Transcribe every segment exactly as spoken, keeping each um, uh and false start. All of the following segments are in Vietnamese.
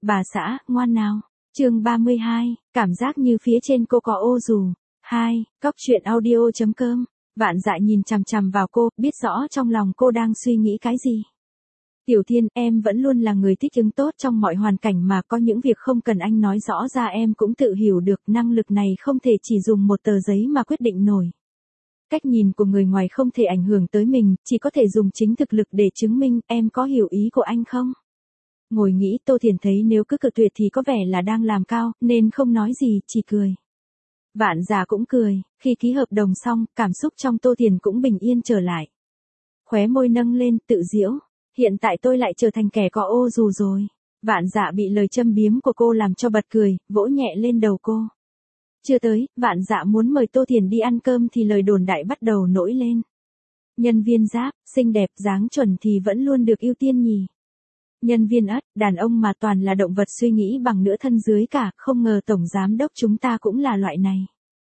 Bà xã, ngoan nào. Chương ba mươi hai, cảm giác như phía trên cô có ô dù. hai, Cóc truyện audio chấm com. Vạn Dạ nhìn chằm chằm vào cô, biết rõ trong lòng cô đang suy nghĩ cái gì. Tiểu Thiên, em vẫn luôn là người thích ứng tốt trong mọi hoàn cảnh mà có những việc không cần anh nói rõ ra em cũng tự hiểu được, năng lực này không thể chỉ dùng một tờ giấy mà quyết định nổi. Cách nhìn của người ngoài không thể ảnh hưởng tới mình, chỉ có thể dùng chính thực lực để chứng minh, em có hiểu ý của anh không? Ngồi nghĩ Tô Thiền thấy nếu cứ cự tuyệt thì có vẻ là đang làm cao, nên không nói gì, chỉ cười. Vạn Dạ cũng cười, khi ký hợp đồng xong, cảm xúc trong Tô Thiền cũng bình yên trở lại. Khóe môi nâng lên, tự giễu. Hiện tại tôi lại trở thành kẻ có ô dù rồi. Vạn Dạ bị lời châm biếm của cô làm cho bật cười, vỗ nhẹ lên đầu cô. Chưa tới, Vạn Dạ muốn mời Tô Thiền đi ăn cơm thì lời đồn đại bắt đầu nổi lên. Nhân viên Giáp, xinh đẹp, dáng chuẩn thì vẫn luôn được ưu tiên nhỉ. Nhân viên Ất, đàn ông mà toàn là động vật suy nghĩ bằng nửa thân dưới cả, không ngờ tổng giám đốc chúng ta cũng là loại này.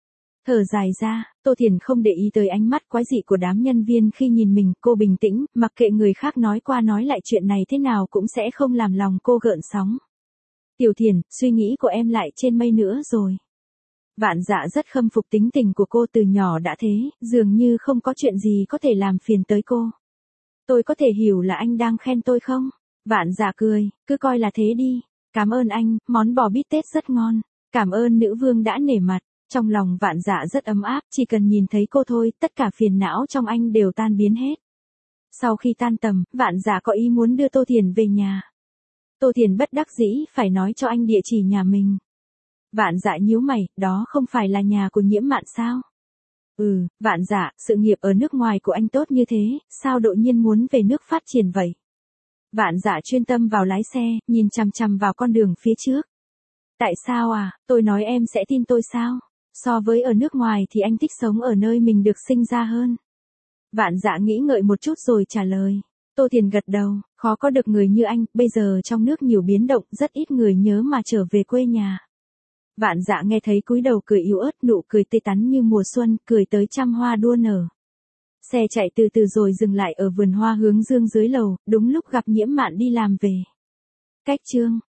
Thở dài ra, Tô Thiền không để ý tới ánh mắt quái dị của đám nhân viên khi nhìn mình, cô bình tĩnh, mặc kệ người khác nói qua nói lại chuyện này thế nào cũng sẽ không làm lòng cô gợn sóng. Tiểu Thiền, suy nghĩ của em lại trên mây nữa rồi. Vạn Dạ rất khâm phục tính tình của cô, từ nhỏ đã thế, dường như không có chuyện gì có thể làm phiền tới cô. Tôi có thể hiểu là anh đang khen tôi không? Vạn Dạ cười, cứ coi là thế đi. Cảm ơn anh, món bò bít tết rất ngon. Cảm ơn nữ vương đã nể mặt. Trong lòng Vạn Dạ rất ấm áp, chỉ cần nhìn thấy cô thôi, tất cả phiền não trong anh đều tan biến hết. Sau khi tan tầm, Vạn Dạ có ý muốn đưa Tô Thiền về nhà. Tô Thiền bất đắc dĩ phải nói cho anh địa chỉ nhà mình. Vạn Dạ nhíu mày, đó không phải là nhà của Nhiễm Mạn sao? Ừ, Vạn Dạ, sự nghiệp ở nước ngoài của anh tốt như thế, sao đột nhiên muốn về nước phát triển vậy? Vạn Dạ chuyên tâm vào lái xe, nhìn chằm chằm vào con đường phía trước. Tại sao à, tôi nói em sẽ tin tôi sao? So với ở nước ngoài thì anh thích sống ở nơi mình được sinh ra hơn. Vạn Dạ nghĩ ngợi một chút rồi trả lời. Tô Thiền gật đầu, khó có được người như anh, bây giờ trong nước nhiều biến động, rất ít người nhớ mà trở về quê nhà. Vạn Dạ nghe thấy cúi đầu cười yếu ớt, nụ cười tươi tắn như mùa xuân, cười tới trăm hoa đua nở. Xe chạy từ từ rồi dừng lại ở vườn hoa hướng dương dưới lầu, đúng lúc gặp Nhiễm Mạn đi làm về. Cách chương